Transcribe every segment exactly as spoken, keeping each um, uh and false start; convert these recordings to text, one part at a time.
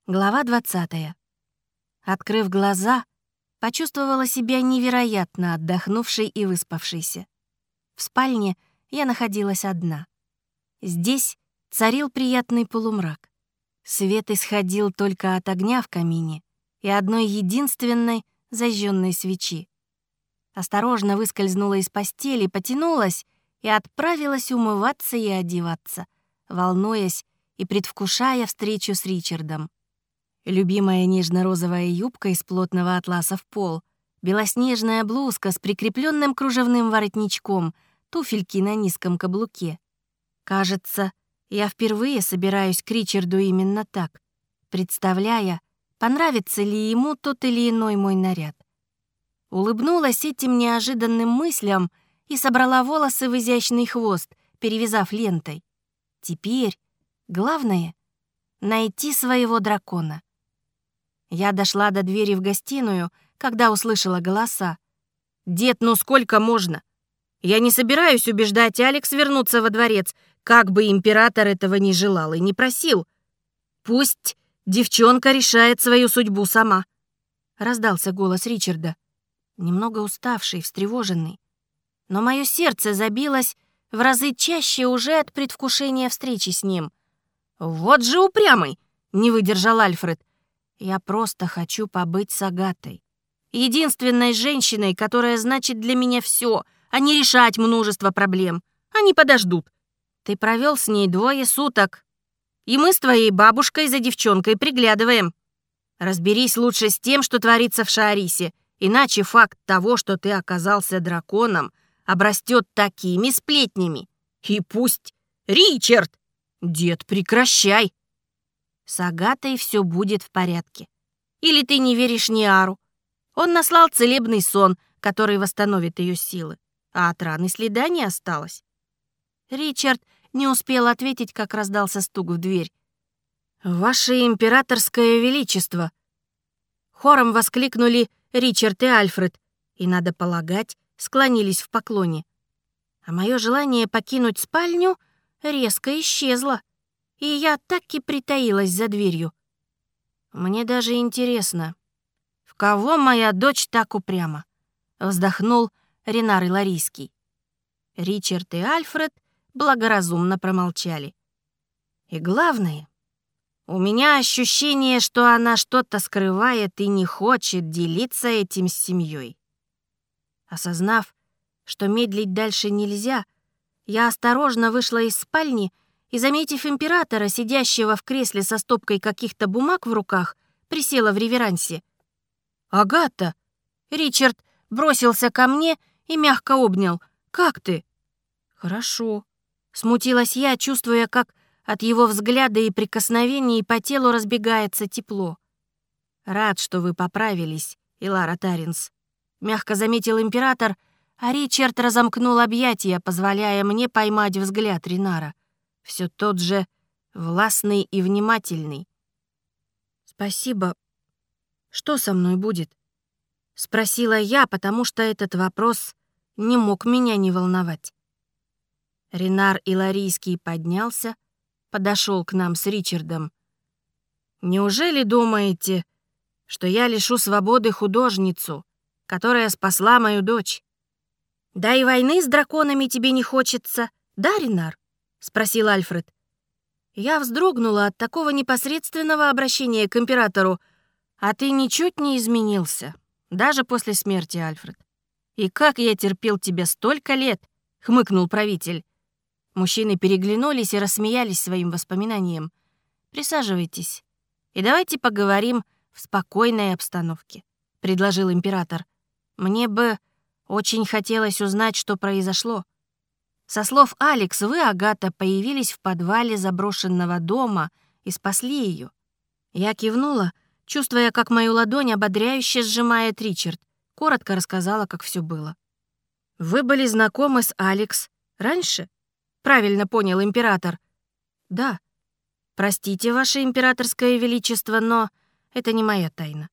Глава двадцатая. Открыв глаза, почувствовала себя невероятно отдохнувшей и выспавшейся. В спальне я находилась одна. Здесь царил приятный полумрак. Свет исходил только от огня в камине и одной единственной зажженной свечи. Осторожно выскользнула из постели, потянулась и отправилась умываться и одеваться, волнуясь и предвкушая встречу с Ричардом. Любимая нежно-розовая юбка из плотного атласа в пол, белоснежная блузка с прикрепленным кружевным воротничком, туфельки на низком каблуке. Кажется, я впервые собираюсь к Ричарду именно так, представляя, понравится ли ему тот или иной мой наряд. Улыбнулась этим неожиданным мыслям и собрала волосы в изящный хвост, перевязав лентой. Теперь главное — найти своего дракона. Я дошла до двери в гостиную, когда услышала голоса. «Дед, ну сколько можно? Я не собираюсь убеждать Алекс вернуться во дворец, как бы император этого не желал и не просил. Пусть девчонка решает свою судьбу сама», — раздался голос Ричарда, немного уставший, встревоженный. Но мое сердце забилось в разы чаще уже от предвкушения встречи с ним. «Вот же упрямый!» — не выдержал Альфред. «Я просто хочу побыть с Агатой. Единственной женщиной, которая значит для меня все, а не решать множество проблем. Они подождут. Ты провел с ней двое суток, и мы с твоей бабушкой за девчонкой приглядываем. Разберись лучше с тем, что творится в Шаарисе, иначе факт того, что ты оказался драконом, обрастет такими сплетнями. И пусть... Ричард! Дед, прекращай! С Агатой все будет в порядке. Или ты не веришь Ниару? Он наслал целебный сон, который восстановит ее силы, а от раны следа не осталось». Ричард не успел ответить, как раздался стук в дверь. «Ваше императорское величество!» Хором воскликнули Ричард и Альфред, и, надо полагать, склонились в поклоне. А мое желание покинуть спальню резко исчезло, и я так и притаилась за дверью. Мне даже интересно, в кого моя дочь так упряма? Вздохнул Ренар Иларийский. Ричард и Альфред благоразумно промолчали. И главное, у меня ощущение, что она что-то скрывает и не хочет делиться этим с семьей. Осознав, что медлить дальше нельзя, я осторожно вышла из спальни и, заметив императора, сидящего в кресле со стопкой каких-то бумаг в руках, присела в реверансе. «Агата!» Ричард бросился ко мне и мягко обнял. «Как ты?» «Хорошо», — смутилась я, чувствуя, как от его взгляда и прикосновений по телу разбегается тепло. «Рад, что вы поправились, Илара Таринс», — мягко заметил император, а Ричард разомкнул объятия, позволяя мне поймать взгляд Ренара. Все тот же властный и внимательный. «Спасибо. Что со мной будет?» — спросила я, потому что этот вопрос не мог меня не волновать. Ренар Иларийский поднялся, подошел к нам с Ричардом. «Неужели думаете, что я лишу свободы художницу, которая спасла мою дочь? Да и войны с драконами тебе не хочется, да, Ренар?» — спросил Альфред. Я вздрогнула от такого непосредственного обращения к императору. «А ты ничуть не изменился, даже после смерти, Альфред. И как я терпел тебя столько лет?» — хмыкнул правитель. Мужчины переглянулись и рассмеялись своим воспоминаниям. «Присаживайтесь, и давайте поговорим в спокойной обстановке», — предложил император. «Мне бы очень хотелось узнать, что произошло. Со слов Алекс, вы, Агата, появились в подвале заброшенного дома и спасли ее». Я кивнула, чувствуя, как мою ладонь ободряюще сжимает Ричард. Коротко рассказала, как все было. «Вы были знакомы с Алекс раньше?» — правильно понял император. «Да. Простите, ваше императорское величество, но это не моя тайна».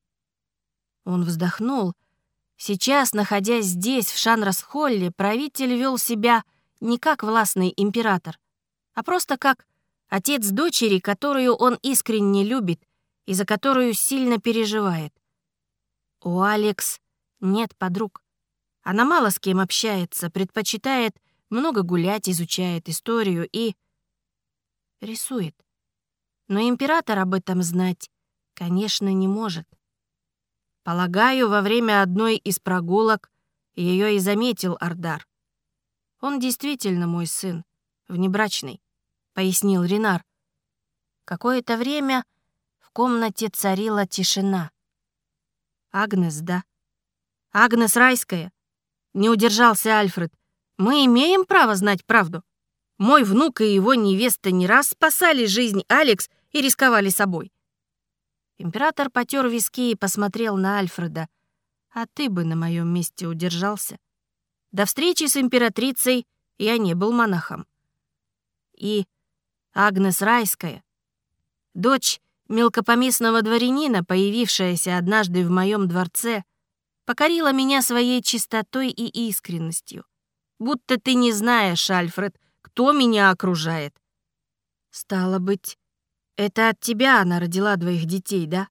Он вздохнул. Сейчас, находясь здесь, в Шанрас-Холле, правитель вел себя не как властный император, а просто как отец дочери, которую он искренне любит и за которую сильно переживает. У Алекс нет подруг. Она мало с кем общается, предпочитает много гулять, изучает историю и рисует. Но император об этом знать, конечно, не может. Полагаю, во время одной из прогулок ее и заметил Ардар. «Он действительно мой сын, внебрачный», — пояснил Ренар. Какое-то время в комнате царила тишина. «Агнес, да? Агнес Райская?» Не удержался Альфред. «Мы имеем право знать правду. Мой внук и его невеста не раз спасали жизнь Алекс и рисковали собой». Император потер виски и посмотрел на Альфреда. «А ты бы на моем месте удержался. До встречи с императрицей я не был монахом. И Агнес Райская, дочь мелкопоместного дворянина, появившаяся однажды в моем дворце, покорила меня своей чистотой и искренностью. Будто ты не знаешь, Альфред, кто меня окружает. Стало быть, это от тебя она родила двоих детей, да?»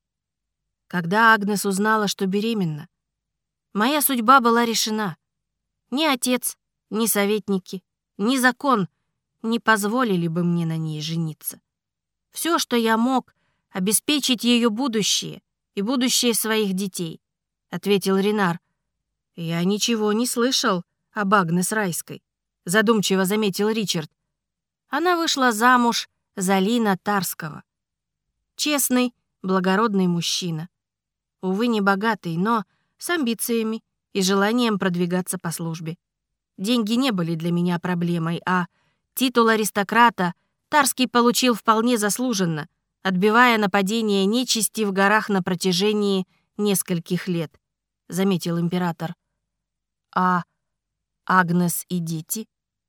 Когда Агнес узнала, что беременна, моя судьба была решена. Ни отец, ни советники, ни закон не позволили бы мне на ней жениться. Все, что я мог, обеспечить ее будущее и будущее своих детей, — ответил Ренар. «Я ничего не слышал об Агнес Райской», — задумчиво заметил Ричард. Она вышла замуж за Лина Тарского. Честный, благородный мужчина. Увы, не богатый, но с амбициями и желанием продвигаться по службе. Деньги не были для меня проблемой, а титул аристократа Тарский получил вполне заслуженно, отбивая нападение нечисти в горах на протяжении нескольких лет, — заметил император. «А Агнес и дети?»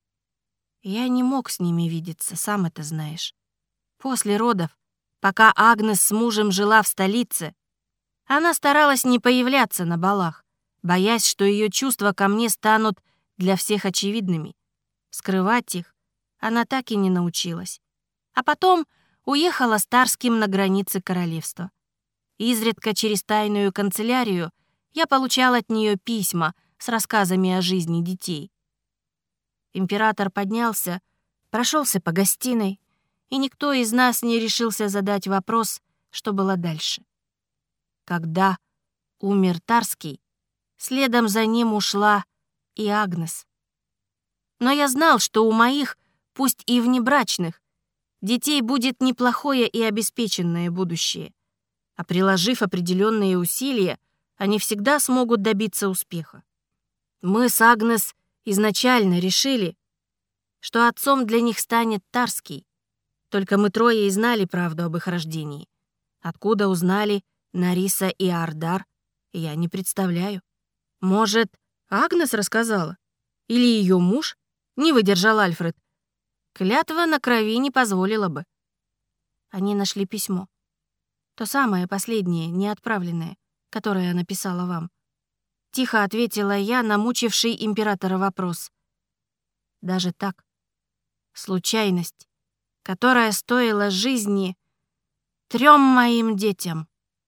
«Я не мог с ними видеться, сам это знаешь. После родов, пока Агнес с мужем жила в столице, она старалась не появляться на балах, боясь, что ее чувства ко мне станут для всех очевидными. Скрывать их она так и не научилась. А потом уехала с Тарским на границе королевства. Изредка через тайную канцелярию я получал от нее письма с рассказами о жизни детей. Император поднялся, прошелся по гостиной, и никто из нас не решился задать вопрос, что было дальше. Когда умер Тарский, следом за ним ушла и Агнес. Но я знал, что у моих, пусть и внебрачных, детей будет неплохое и обеспеченное будущее. А приложив определенные усилия, они всегда смогут добиться успеха. Мы с Агнес изначально решили, что отцом для них станет Тарский. Только мы трое и знали правду об их рождении. Откуда узнали Нариса и Ардар, я не представляю. Может, Агнес рассказала? Или ее муж? Не выдержал Альфред. Клятва на крови не позволила бы. Они нашли письмо. То самое последнее, неотправленное, которое я написала вам. Тихо ответила я на мучивший императора вопрос. Даже так. Случайность, которая стоила жизни трем моим детям.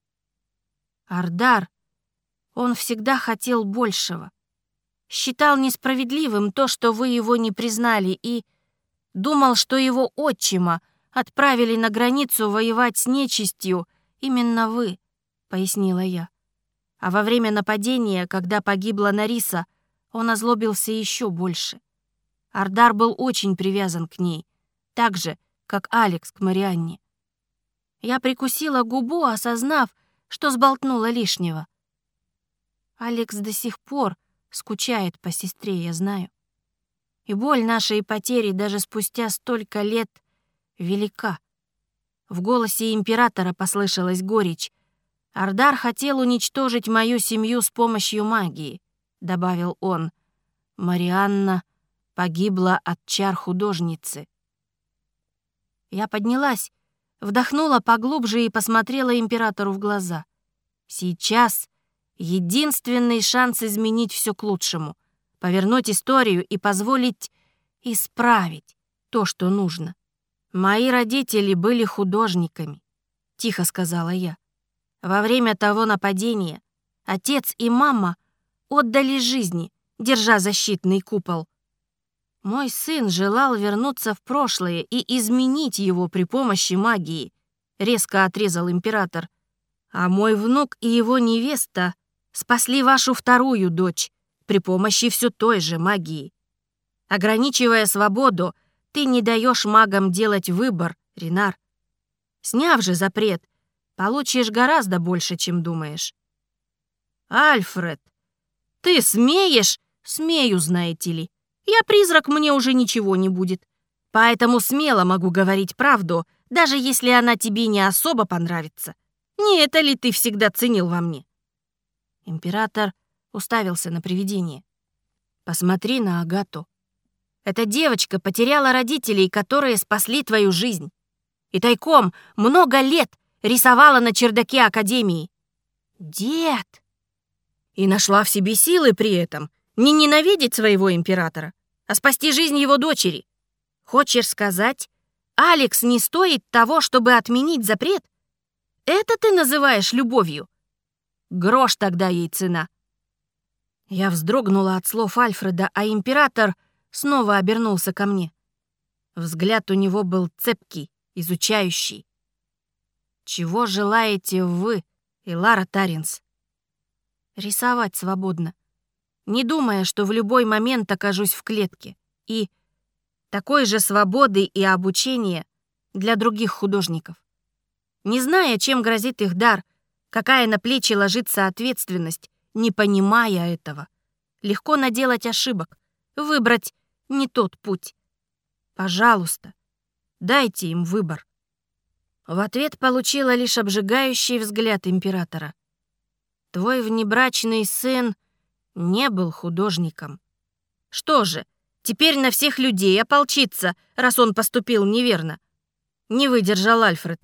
Ардар, он всегда хотел большего. Считал несправедливым то, что вы его не признали, и думал, что его отчима отправили на границу воевать с нечистью именно вы, — пояснила я. А во время нападения, когда погибла Нариса, он озлобился еще больше. Ардар был очень привязан к ней, так же, как Алекс к Марианне. Я прикусила губу, осознав, что сболтнула лишнего. Алекс до сих пор скучает по сестре, я знаю. И боль нашей потери даже спустя столько лет велика. В голосе императора послышалась горечь. «Ардар хотел уничтожить мою семью с помощью магии», — добавил он. «Марианна погибла от чар художницы». Я поднялась, вдохнула поглубже и посмотрела императору в глаза. Сейчас единственный шанс изменить все к лучшему, повернуть историю и позволить исправить то, что нужно. Мои родители были художниками. — тихо сказала я. «Во время того нападения отец и мама отдали жизни, держа защитный купол. Мой сын желал вернуться в прошлое и изменить его при помощи магии», — резко отрезал император. «А мой внук и его невеста спасли вашу вторую дочь при помощи все той же магии. Ограничивая свободу, ты не даешь магам делать выбор, Ренар. Сняв же запрет, получишь гораздо больше, чем думаешь». «Альфред, ты смеешь?» «Смею, знаете ли. Я призрак, мне уже ничего не будет. Поэтому смело могу говорить правду, даже если она тебе не особо понравится. Не это ли ты всегда ценил во мне?» Император уставился на привидение. «Посмотри на Агату. Эта девочка потеряла родителей, которые спасли твою жизнь. И тайком много лет рисовала на чердаке Академии. Дед! И нашла в себе силы при этом не ненавидеть своего императора, а спасти жизнь его дочери. Хочешь сказать, Алекс не стоит того, чтобы отменить запрет? Это ты называешь любовью? Грош тогда ей цена». Я вздрогнула от слов Альфреда, а император снова обернулся ко мне. Взгляд у него был цепкий, изучающий. «Чего желаете вы, Элара Таринс?» «Рисовать свободно, не думая, что в любой момент окажусь в клетке. И такой же свободы и обучения для других художников. Не зная, чем грозит их дар, какая на плечи ложится ответственность, не понимая этого, легко наделать ошибок, выбрать не тот путь. Пожалуйста, дайте им выбор». В ответ получила лишь обжигающий взгляд императора. «Твой внебрачный сын не был художником. Что же, теперь на всех людей ополчится, раз он поступил неверно?» Не выдержал Альфред.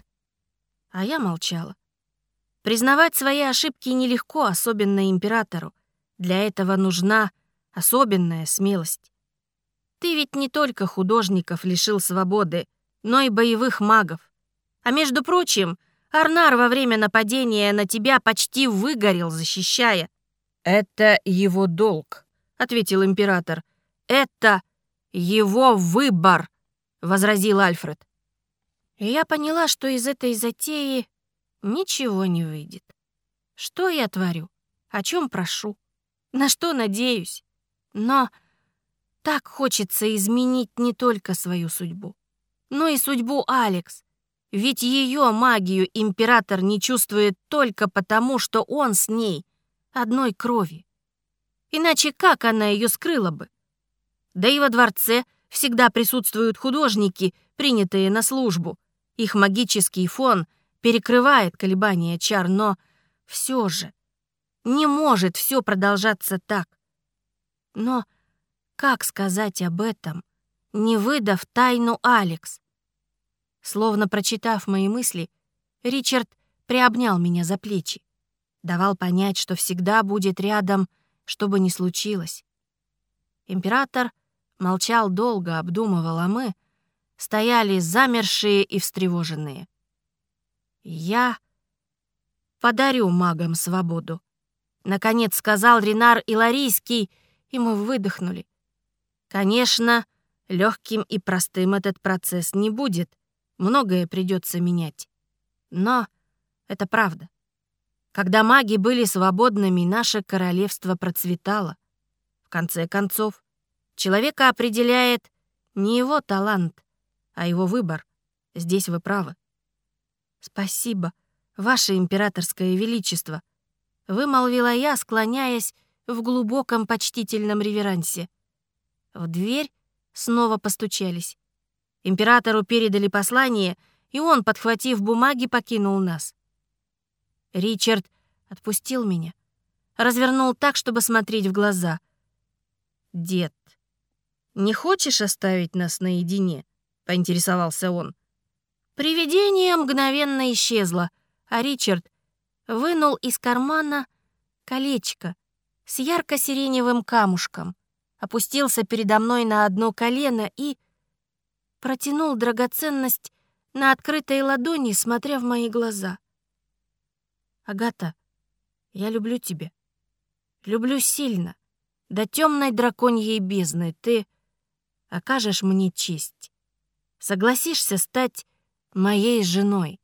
А я молчала. Признавать свои ошибки нелегко, особенно императору. Для этого нужна особенная смелость. Ты ведь не только художников лишил свободы, но и боевых магов. А между прочим, Арнар во время нападения на тебя почти выгорел, защищая. «Это его долг», — ответил император. «Это его выбор», — возразил Альфред. И я поняла, что из этой затеи ничего не выйдет. Что я творю? О чем прошу? На что надеюсь? Но так хочется изменить не только свою судьбу, но и судьбу Алекс. Ведь ее магию император не чувствует только потому, что он с ней одной крови. Иначе как она ее скрыла бы? Да и во дворце всегда присутствуют художники, принятые на службу. Их магический фон перекрывает колебания чар, но все же не может все продолжаться так. Но как сказать об этом, не выдав тайну Алекс? Словно прочитав мои мысли, Ричард приобнял меня за плечи, давал понять, что всегда будет рядом, что бы ни случилось. Император молчал долго, обдумывал, а мы стояли замершие и встревоженные. «Я подарю магам свободу», — наконец сказал Ренар Иларийский, и мы выдохнули. Конечно, легким и простым этот процесс не будет, многое придется менять. Но это правда. Когда маги были свободными, наше королевство процветало. В конце концов, человека определяет не его талант, а его выбор. Здесь вы правы. «Спасибо, ваше императорское величество», — вымолвила я, склоняясь в глубоком почтительном реверансе. В дверь снова постучались. Императору передали послание, и он, подхватив бумаги, покинул нас. Ричард отпустил меня, развернул так, чтобы смотреть в глаза. «Дед, не хочешь оставить нас наедине?» — поинтересовался он. Привидение мгновенно исчезло, а Ричард вынул из кармана колечко с ярко-сиреневым камушком, опустился передо мной на одно колено и протянул драгоценность на открытой ладони, смотря в мои глаза. «Агата, я люблю тебя. Люблю сильно, до темной драконьей бездны. Ты окажешь мне честь. Согласишься стать моей женой?»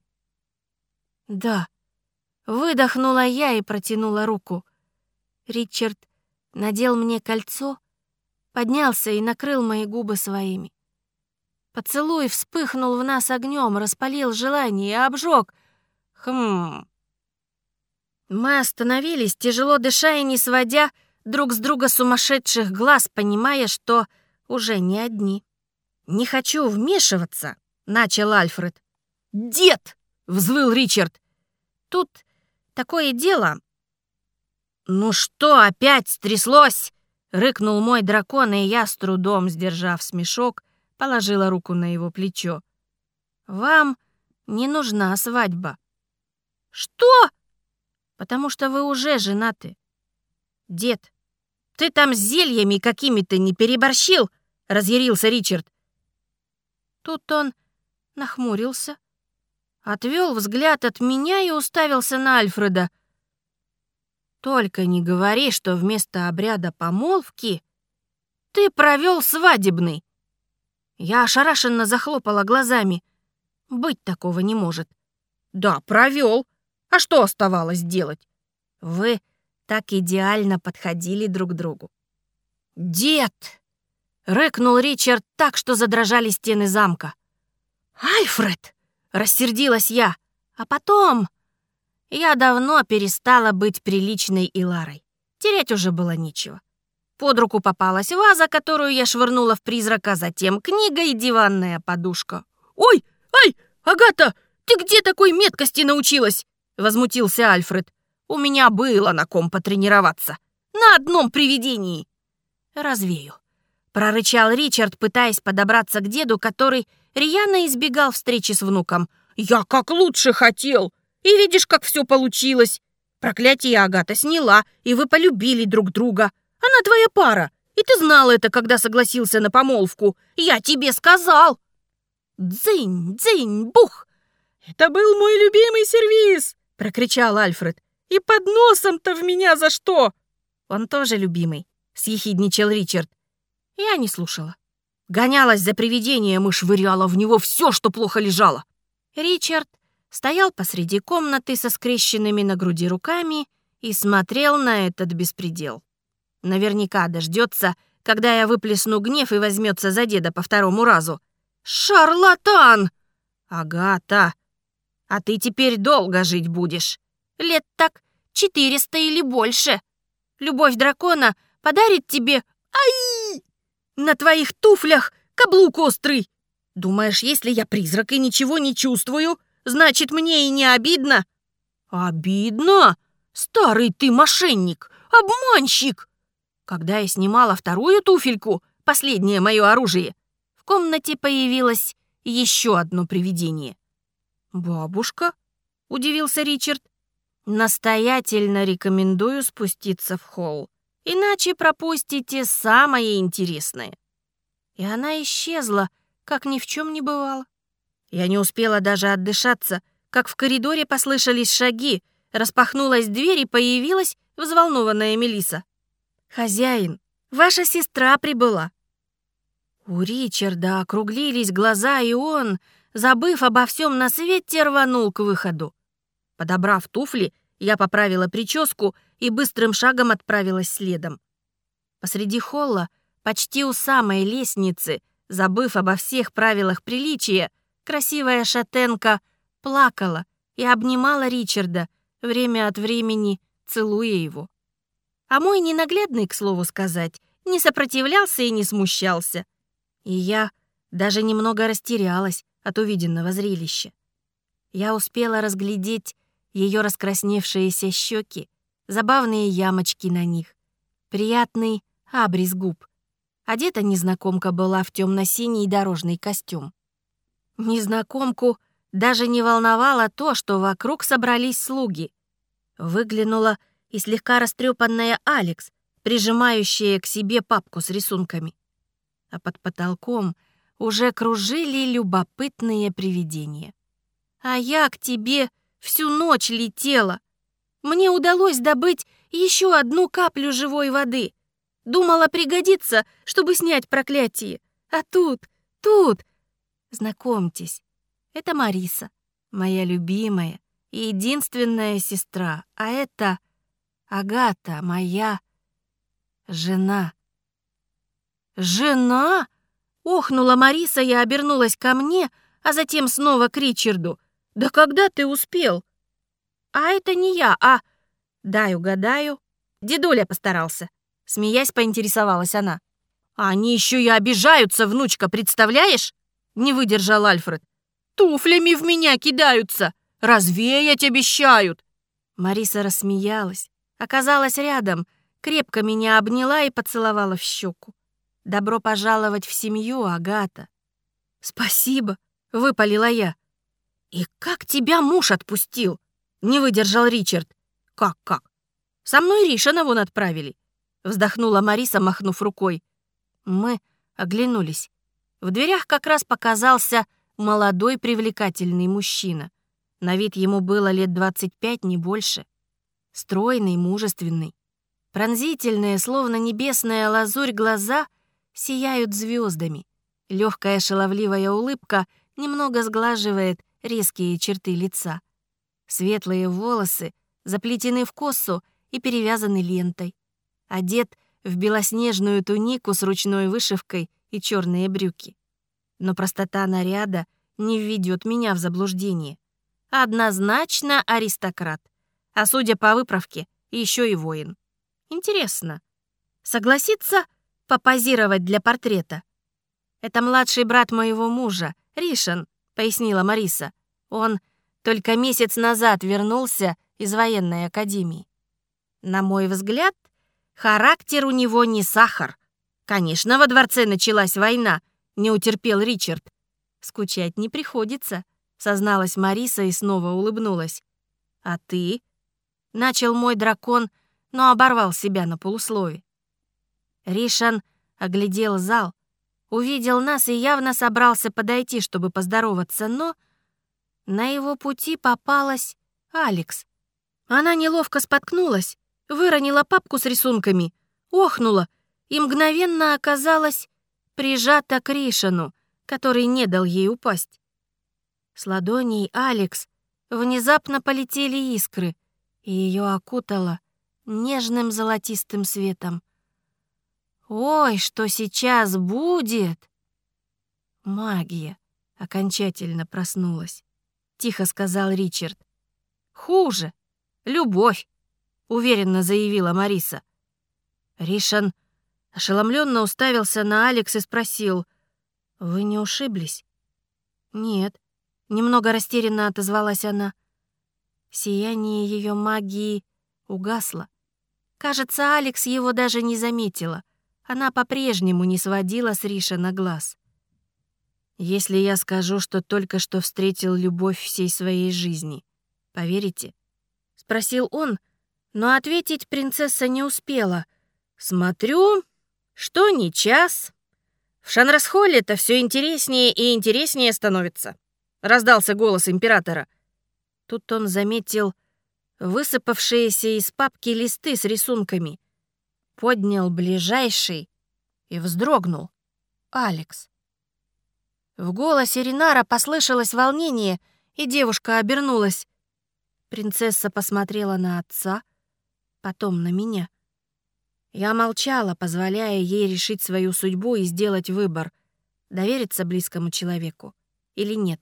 «Да», — выдохнула я и протянула руку. Ричард надел мне кольцо, поднялся и накрыл мои губы своими. Поцелуй вспыхнул в нас огнем, распалил желание и обжег. Хм. Мы остановились, тяжело дыша и не сводя друг с друга сумасшедших глаз, понимая, что уже не одни. «Не хочу вмешиваться», — начал Альфред. «Дед!» — взвыл Ричард. «Тут такое дело». «Ну что опять стряслось?» — рыкнул мой дракон, и я, с трудом сдержав смешок, положила руку на его плечо. «Вам не нужна свадьба». «Что?» «Потому что вы уже женаты». «Дед, ты там с зельями какими-то не переборщил?» — разъярился Ричард. Тут он нахмурился, отвел взгляд от меня и уставился на Альфреда. «Только не говори, что вместо обряда помолвки ты провел свадебный». Я ошарашенно захлопала глазами. Быть такого не может. «Да, провел. А что оставалось делать? Вы так идеально подходили друг к другу». «Дед!» — рыкнул Ричард так, что задрожали стены замка. «Альфред!» — рассердилась я. А потом... Я давно перестала быть приличной Иларой. Терять уже было нечего. Под руку попалась ваза, которую я швырнула в призрака, затем книга и диванная подушка. «Ой, ай, Агата, ты где такой меткости научилась?» — возмутился Альфред. «У меня было на ком потренироваться. На одном привидении». «Развею», — прорычал Ричард, пытаясь подобраться к деду, который рьяно избегал встречи с внуком. «Я как лучше хотел! И видишь, как все получилось! Проклятие Агата сняла, и вы полюбили друг друга. Она твоя пара, и ты знал это, когда согласился на помолвку. Я тебе сказал!» «Дзынь, дзынь, бух!» «Это был мой любимый сервиз!» — прокричал Альфред. «И под носом-то в меня за что?» «Он тоже любимый», — съехидничал Ричард. Я не слушала. Гонялась за привидением и швыряла в него все, что плохо лежало. Ричард стоял посреди комнаты со скрещенными на груди руками и смотрел на этот беспредел. Наверняка дождется, когда я выплесну гнев и возьмется за деда по второму разу. «Шарлатан!» «Агата, а ты теперь долго жить будешь. Лет так четыреста или больше. Любовь дракона подарит тебе... Ай! На твоих туфлях каблук острый. Думаешь, если я призрак и ничего не чувствую, значит, мне и не обидно?» «Обидно? Старый ты мошенник, обманщик!» Когда я снимала вторую туфельку, последнее мое оружие, в комнате появилось еще одно привидение. «Бабушка?» — удивился Ричард. «Настоятельно рекомендую спуститься в холл, иначе пропустите самое интересное». И она исчезла, как ни в чем не бывало. Я не успела даже отдышаться, как в коридоре послышались шаги, распахнулась дверь и появилась взволнованная Мелисса. «Хозяин, ваша сестра прибыла». У Ричарда округлились глаза, и он, забыв обо всем на свете, рванул к выходу. Подобрав туфли, я поправила прическу и быстрым шагом отправилась следом. Посреди холла, почти у самой лестницы, забыв обо всех правилах приличия, красивая шатенка плакала и обнимала Ричарда, время от времени целуя его. А мой ненаглядный, к слову сказать, не сопротивлялся и не смущался. И я даже немного растерялась от увиденного зрелища. Я успела разглядеть ее раскрасневшиеся щеки, забавные ямочки на них, приятный абрис губ. Одета незнакомка была в темно-синий дорожный костюм. Незнакомку даже не волновало то, что вокруг собрались слуги. Выглянула и слегка растрепанная Алекс, прижимающая к себе папку с рисунками. А под потолком уже кружили любопытные привидения. «А я к тебе всю ночь летела. Мне удалось добыть еще одну каплю живой воды. Думала, пригодится, чтобы снять проклятие. А тут, тут... Знакомьтесь, это Мариса, моя любимая и единственная сестра. А это Агата, моя жена». «Жена?» — охнула Мариса и обернулась ко мне, а затем снова к Ричарду. «Да когда ты успел?» «А это не я, а...» «Дай угадаю». «Дедуля постарался», — смеясь, поинтересовалась она. «Они еще и обижаются, внучка, представляешь?» — не выдержал Альфред. «Туфлями в меня кидаются! Развеять обещают!» Мариса рассмеялась, оказалась рядом, крепко меня обняла и поцеловала в щеку. «Добро пожаловать в семью, Агата». «Спасибо», — выпалила я. «И как тебя муж отпустил?» — не выдержал Ричард. «Как-как? Со мной Ришана вон отправили», — вздохнула Мариса, махнув рукой. Мы оглянулись. В дверях как раз показался молодой привлекательный мужчина. На вид ему было лет двадцать пять, не больше. Стройный, мужественный. Пронзительные, словно небесная лазурь, глаза сияют звездами. Легкая шаловливая улыбка немного сглаживает резкие черты лица. Светлые волосы заплетены в косу и перевязаны лентой. Одет в белоснежную тунику с ручной вышивкой и черные брюки. Но простота наряда не введет меня в заблуждение. Однозначно аристократ, а судя по выправке, еще и воин. Интересно, согласится попозировать для портрета? «Это младший брат моего мужа, Ришан», — пояснила Мариса. «Он только месяц назад вернулся из военной академии. На мой взгляд, характер у него не сахар. Конечно, во дворце началась война», — не утерпел Ричард. «Скучать не приходится», — созналась Мариса и снова улыбнулась. «А ты?» — начал мой дракон, но оборвал себя на полуслове. Ришан оглядел зал, увидел нас и явно собрался подойти, чтобы поздороваться, но на его пути попалась Алекс. Она неловко споткнулась, выронила папку с рисунками, охнула и мгновенно оказалась прижата к Ришану, который не дал ей упасть. С ладоней Алекс внезапно полетели искры, и ее окутало нежным золотистым светом. «Ой, что сейчас будет?» «Магия окончательно проснулась», — тихо сказал Ричард. «Хуже. Любовь», — уверенно заявила Мариса. Ришан ошеломленно уставился на Алекс и спросил: «Вы не ушиблись?» «Нет», — немного растерянно отозвалась она. Сияние ее магии угасло. Кажется, Алекс его даже не заметила. Она по-прежнему не сводила с Ришана глаз. «Если я скажу, что только что встретил любовь всей своей жизни, поверите?» — спросил он, но ответить принцесса не успела. «Смотрю, что не час. В Шанрасхолле-то все интереснее и интереснее становится», — раздался голос императора. Тут он заметил высыпавшиеся из папки листы с рисунками, поднял ближайший и вздрогнул. Алекс. В голосе Ринара послышалось волнение, и девушка обернулась. Принцесса посмотрела на отца, потом на меня. Я молчала, позволяя ей решить свою судьбу и сделать выбор, довериться близкому человеку или нет.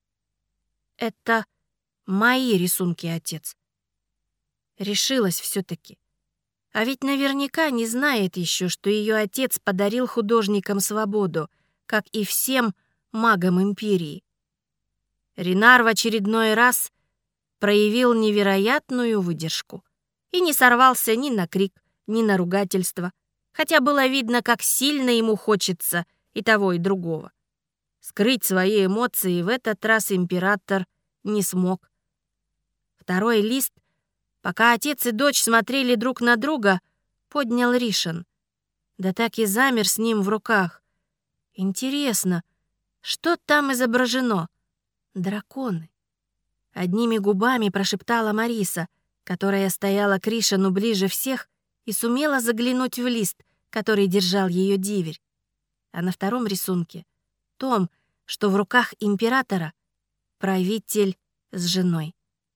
«Это мои рисунки, отец». Решилась все-таки. А ведь наверняка не знает еще, что ее отец подарил художникам свободу, как и всем магам империи. Ринар в очередной раз проявил невероятную выдержку и не сорвался ни на крик, ни на ругательство, хотя было видно, как сильно ему хочется и того, и другого. Скрыть свои эмоции в этот раз император не смог. Второй лист, пока отец и дочь смотрели друг на друга, поднял Ришан. Да так и замер с ним в руках. Интересно, Что там изображено? Драконы. Одними губами прошептала Мариса, которая стояла к Ришану ближе всех и сумела заглянуть в лист, который держал ее диверь. А на втором рисунке, том, что в руках императора, правитель с женой.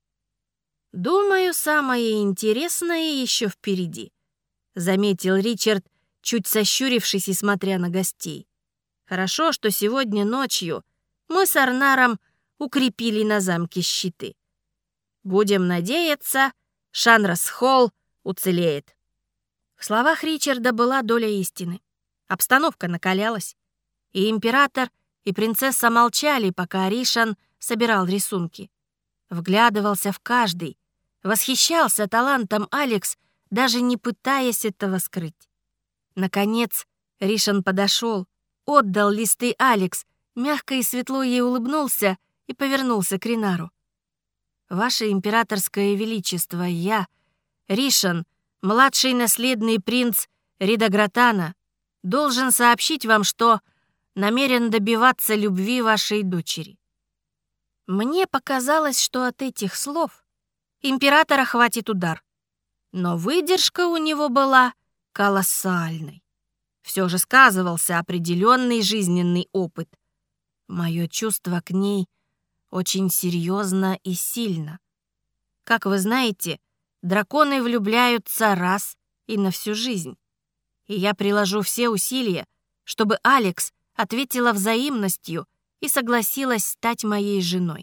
«Думаю, самое интересное еще впереди», — заметил Ричард, чуть сощурившись и смотря на гостей. «Хорошо, что сегодня ночью мы с Арнаром укрепили на замке щиты. Будем надеяться, Шанрас-Холл уцелеет». В словах Ричарда была доля истины. Обстановка накалялась, и император, и принцесса молчали, пока Ришан собирал рисунки. Вглядывался в каждый, восхищался талантом Алекс, даже не пытаясь этого скрыть. Наконец Ришан подошел, отдал листы Алекс, мягко и светло ей улыбнулся и повернулся к Ринару. «Ваше императорское величество, я, Ришан, младший наследный принц Ридагратана, должен сообщить вам, что намерен добиваться любви вашей дочери». Мне показалось, что от этих слов императора хватит удар. Но выдержка у него была колоссальной. Все же сказывался определенный жизненный опыт. Мое чувство к ней очень серьезно и сильно. Как вы знаете, драконы влюбляются раз и на всю жизнь. И я приложу все усилия, чтобы Алекс ответила взаимностью и согласилась стать моей женой.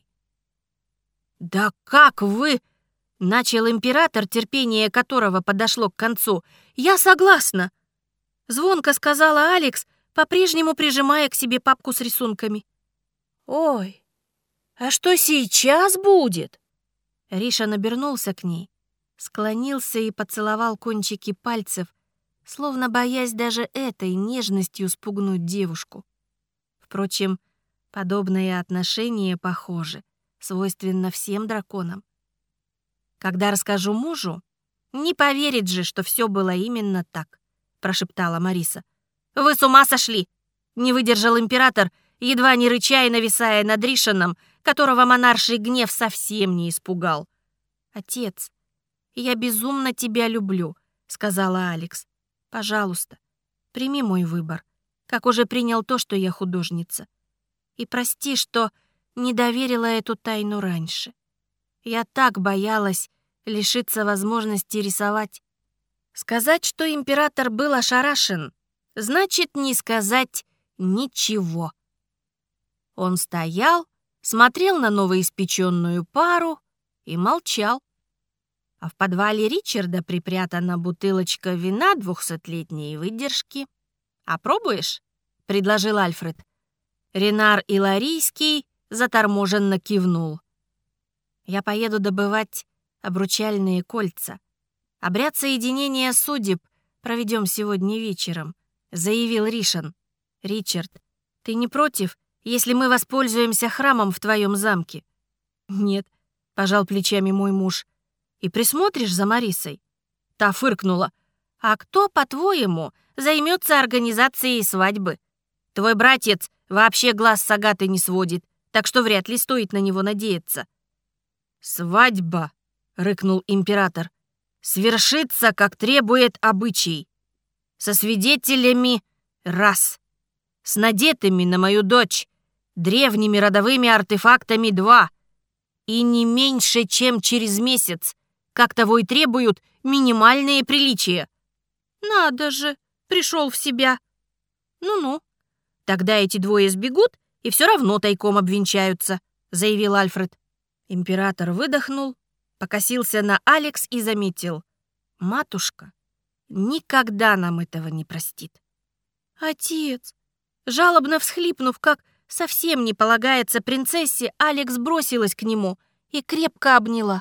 «Да как вы?» — начал император, терпение которого подошло к концу. «Я согласна!» — звонко сказала Алекс, по-прежнему прижимая к себе папку с рисунками. «Ой, а что сейчас будет?» Ришан обернулся к ней, склонился и поцеловал кончики пальцев, словно боясь даже этой нежностью спугнуть девушку. Впрочем, подобное отношение, похоже, свойственно всем драконам. «Когда расскажу мужу, не поверит же, что все было именно так», — прошептала Мариса. «Вы с ума сошли!» — не выдержал император, едва не рыча и нависая над Ришаном, которого монарший гнев совсем не испугал. «Отец, я безумно тебя люблю», — сказала Алекс. «Пожалуйста, прими мой выбор, как уже принял то, что я художница. И прости, что не доверила эту тайну раньше. Я так боялась лишиться возможности рисовать». Сказать, что император был ошарашен, значит не сказать ничего. Он стоял, смотрел на новоиспеченную пару и молчал. А в подвале Ричарда припрятана бутылочка вина двухсотлетней выдержки. «Опробуешь?» — предложил Альфред. Ренар Иларийский заторможенно кивнул. «Я поеду добывать обручальные кольца. Обряд соединения судеб проведем сегодня вечером», — заявил Ришан. «Ричард, ты не против, если мы воспользуемся храмом в твоем замке?» «Нет», — пожал плечами мой муж. «И присмотришь за Марисой?» Та фыркнула. «А кто, по-твоему, займется организацией свадьбы? Твой братец вообще глаз с Агатой не сводит, так что вряд ли стоит на него надеяться». «Свадьба», — рыкнул император, — «свершится, как требует обычай. Со свидетелями — раз. С надетыми на мою дочь древними родовыми артефактами — два. И не меньше, чем через месяц, как того и требуют минимальные приличия». «Надо же, пришел в себя». «Ну-ну, тогда эти двое сбегут и все равно тайком обвенчаются», — заявил Альфред. Император выдохнул, покосился на Алекс и заметил: «Матушка никогда нам этого не простит». «Отец!» Жалобно всхлипнув, как совсем не полагается принцессе, Алекс бросилась к нему и крепко обняла.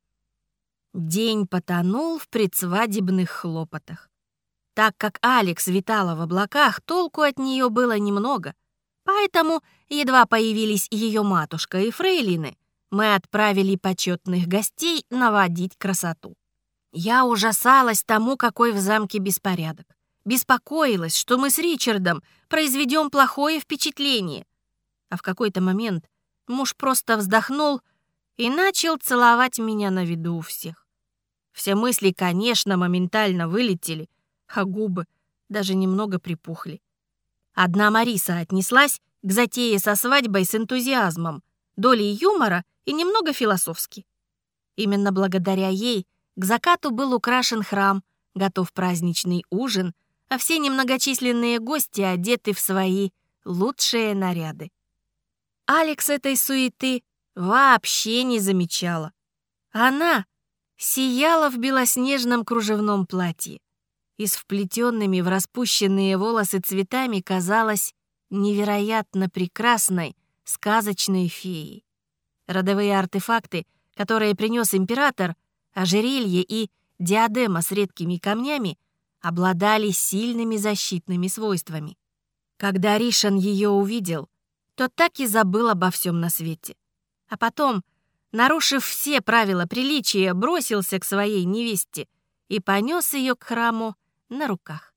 День потонул в предсвадебных хлопотах. Так как Алекс витала в облаках, толку от нее было немного. Поэтому, едва появились ее матушка и фрейлины, мы отправили почетных гостей наводить красоту. Я ужасалась тому, какой в замке беспорядок. Беспокоилась, что мы с Ричардом произведем плохое впечатление. А в какой-то момент муж просто вздохнул и начал целовать меня на виду у всех. Все мысли, конечно, моментально вылетели, а губы даже немного припухли. Одна Мариса отнеслась к затее со свадьбой с энтузиазмом, долей юмора и немного философски. Именно благодаря ей к закату был украшен храм, готов праздничный ужин, а все немногочисленные гости одеты в свои лучшие наряды. Алекс этой суеты вообще не замечала. Она сияла в белоснежном кружевном платье и с вплетенными в распущенные волосы цветами казалась невероятно прекрасной, сказочной феей. Родовые артефакты, которые принес император, ожерелье и диадема с редкими камнями, обладали сильными защитными свойствами. Когда Ришан ее увидел, то так и забыл обо всем на свете. А потом, нарушив все правила приличия, бросился к своей невесте и понес ее к храму на руках.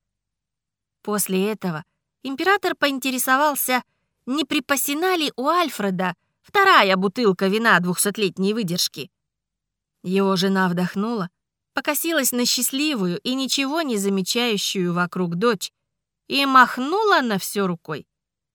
После этого император поинтересовался, не припасена ли у Альфреда вторая бутылка вина двухсотлетней выдержки. Его жена вдохнула, покосилась на счастливую и ничего не замечающую вокруг дочь и махнула на все рукой.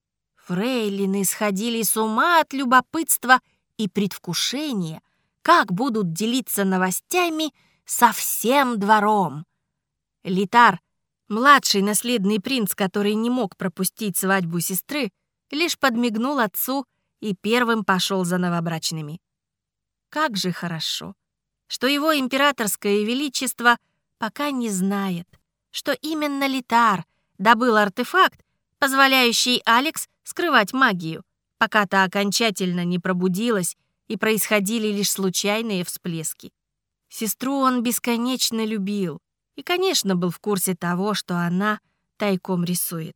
Фрейлины сходили с ума от любопытства и предвкушения, как будут делиться новостями со всем двором. Литар, младший наследный принц, который не мог пропустить свадьбу сестры, лишь подмигнул отцу и первым пошел за новобрачными. Как же хорошо, что его императорское величество пока не знает, что именно Литар добыл артефакт, позволяющий Алекс скрывать магию, пока та окончательно не пробудилась и происходили лишь случайные всплески. Сестру он бесконечно любил и, конечно, был в курсе того, что она тайком рисует.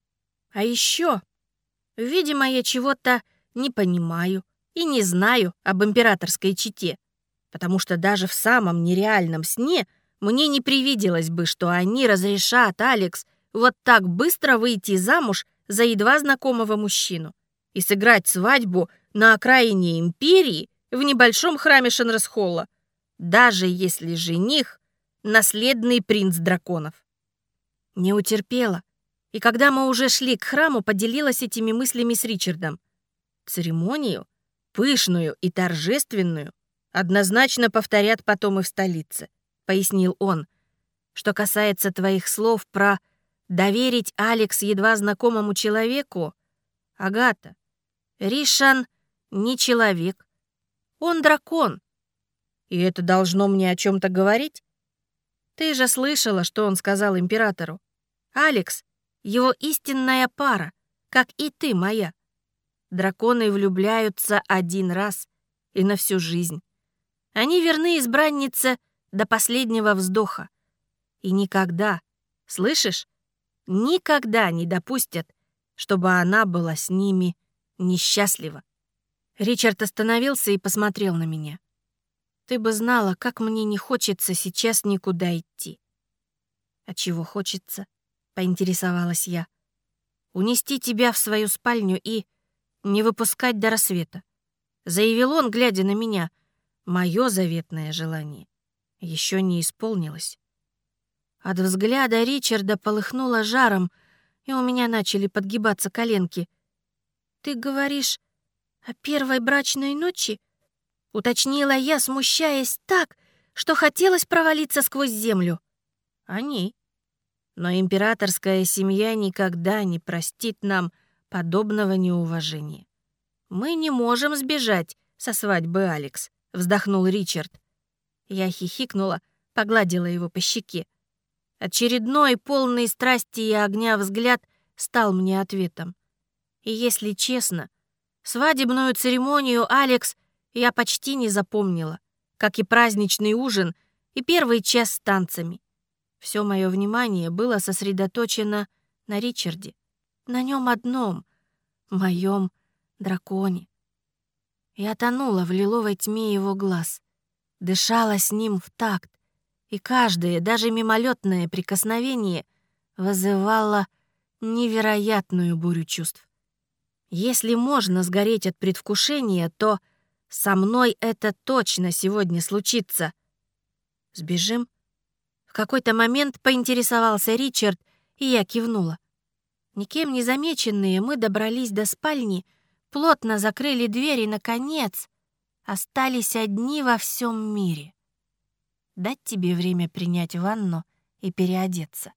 А еще, видимо, я чего-то не понимаю и не знаю об императорской чете, потому что даже в самом нереальном сне мне не привиделось бы, что они разрешат Алекс вот так быстро выйти замуж за едва знакомого мужчину и сыграть свадьбу на окраине империи в небольшом храме Шенресхолла, даже если жених — наследный принц драконов. Не утерпела, и когда мы уже шли к храму, поделилась этими мыслями с Ричардом. Церемонию, пышную и торжественную, однозначно повторят потом и в столице, пояснил он. Что касается твоих слов про доверить Алекс едва знакомому человеку, Агата, Ришан не человек, он дракон. И это должно мне о чем-то говорить? Ты же слышала, что он сказал императору. Алекс — его истинная пара, как и ты моя. Драконы влюбляются один раз и на всю жизнь. Они верны избраннице до последнего вздоха. И никогда, слышишь, никогда не допустят, чтобы она была с ними несчастлива. Ричард остановился и посмотрел на меня. Ты бы знала, как мне не хочется сейчас никуда идти. А чего хочется? Поинтересовалась я. Унести тебя в свою спальню и не выпускать до рассвета. Заявил он, глядя на меня. Мое заветное желание еще не исполнилось. От взгляда Ричарда полыхнуло жаром, и у меня начали подгибаться коленки. «Ты говоришь о первой брачной ночи?» — уточнила я, смущаясь так, что хотелось провалиться сквозь землю. «О ней. Но императорская семья никогда не простит нам подобного неуважения. Мы не можем сбежать со свадьбы Алекс», — вздохнул Ричард. Я хихикнула, погладила его по щеке. Очередной, полный страсти и огня взгляд стал мне ответом. И если честно, свадебную церемонию Алекс я почти не запомнила, как и праздничный ужин и первый час с танцами. Все мое внимание было сосредоточено на Ричарде, на нем одном, моем драконе. Я тонула в лиловой тьме его глаз, дышала с ним в такт, и каждое, даже мимолетное прикосновение вызывало невероятную бурю чувств. Если можно сгореть от предвкушения, то со мной это точно сегодня случится. Сбежим? В какой-то момент поинтересовался Ричард, и я кивнула. Никем не замеченные, мы добрались до спальни, плотно закрыли дверь и, наконец, остались одни во всем мире. Дать тебе время принять ванну и переодеться.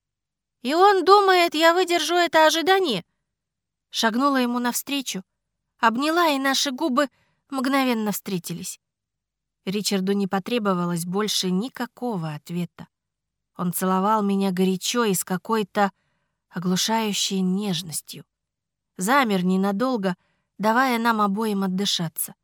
И он думает, я выдержу это ожидание. Шагнула ему навстречу, обняла, и наши губы мгновенно встретились. Ричарду не потребовалось больше никакого ответа. Он целовал меня горячо и с какой-то оглушающей нежностью. Замер ненадолго, давая нам обоим отдышаться.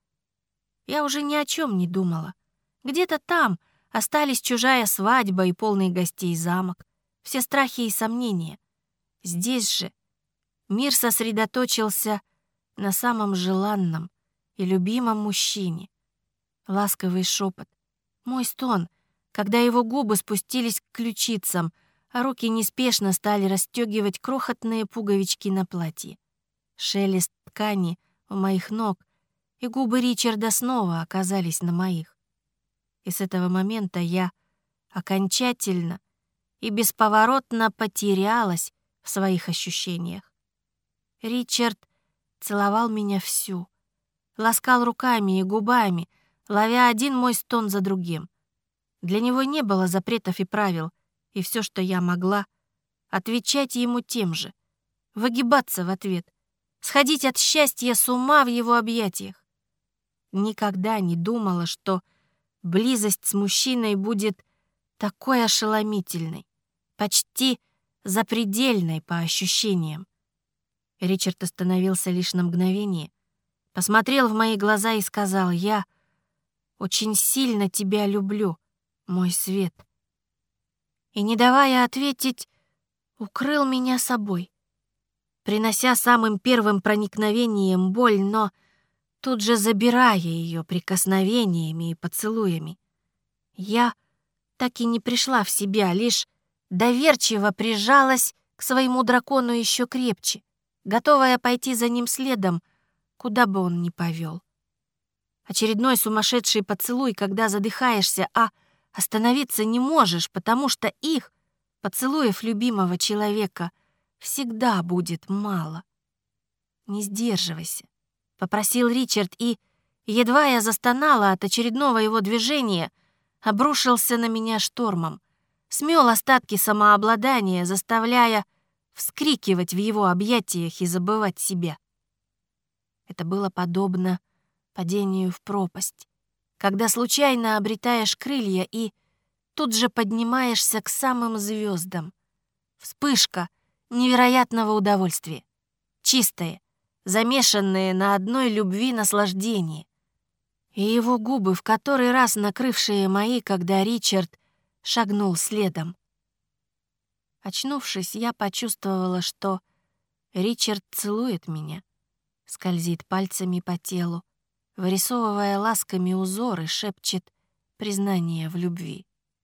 Я уже ни о чем не думала. Где-то там остались чужая свадьба и полный гостей замок, все страхи и сомнения. Здесь же мир сосредоточился на самом желанном и любимом мужчине. Ласковый шепот, мой стон, когда его губы спустились к ключицам, а руки неспешно стали расстегивать крохотные пуговички на платье. Шелест ткани у моих ног, и губы Ричарда снова оказались на моих. И с этого момента я окончательно и бесповоротно потерялась в своих ощущениях. Ричард целовал меня всю, ласкал руками и губами, ловя один мой стон за другим. Для него не было запретов и правил, и все, что я могла, отвечать ему тем же, выгибаться в ответ, сходить от счастья с ума в его объятиях. Никогда не думала, что близость с мужчиной будет такой ошеломительной, почти запредельной по ощущениям. Ричард остановился лишь на мгновение, посмотрел в мои глаза и сказал: «Я очень сильно тебя люблю, мой свет». И, не давая ответить, укрыл меня собой, принося самым первым проникновением боль, но тут же забирая ее прикосновениями и поцелуями. Я так и не пришла в себя, лишь доверчиво прижалась к своему дракону еще крепче, готовая пойти за ним следом, куда бы он ни повел. Очередной сумасшедший поцелуй, когда задыхаешься, а остановиться не можешь, потому что их, поцелуев любимого человека, всегда будет мало. «Не сдерживайся», — попросил Ричард, и, едва я застонала от очередного его движения, обрушился на меня штормом, смел остатки самообладания, заставляя вскрикивать в его объятиях и забывать себя. Это было подобно падению в пропасть, когда случайно обретаешь крылья и тут же поднимаешься к самым звездам. Вспышка невероятного удовольствия, чистое, замешанное на одной любви наслаждение. И его губы, в который раз накрывшие мои, когда Ричард шагнул следом. Очнувшись, я почувствовала, что Ричард целует меня, скользит пальцами по телу, вырисовывая ласками узоры, шепчет признание в любви.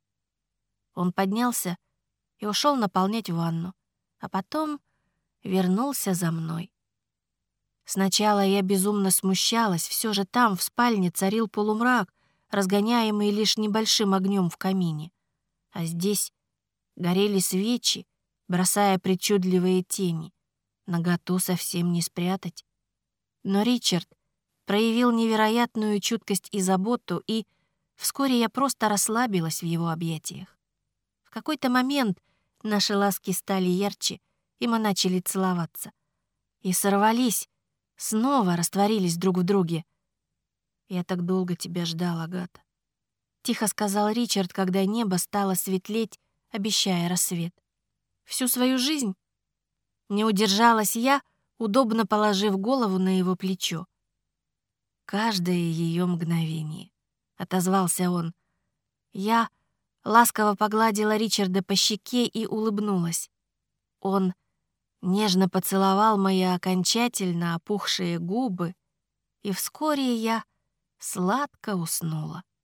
Он поднялся и ушел наполнять ванну, а потом вернулся за мной. Сначала я безумно смущалась, все же там, в спальне, царил полумрак, разгоняемый лишь небольшим огнем в камине. А здесь горели свечи, бросая причудливые тени. Наготу совсем не спрятать. Но Ричард проявил невероятную чуткость и заботу, и вскоре я просто расслабилась в его объятиях. В какой-то момент наши ласки стали ярче, и мы начали целоваться. И сорвались, снова растворились друг в друге. «Я так долго тебя ждал, Агата», — тихо сказал Ричард, когда небо стало светлеть, обещая рассвет. «Всю свою жизнь?» Не удержалась я, удобно положив голову на его плечо. «Каждое ее мгновение», — отозвался он. Я ласково погладила Ричарда по щеке и улыбнулась. Он нежно поцеловал мои окончательно опухшие губы, и вскоре я сладко уснула.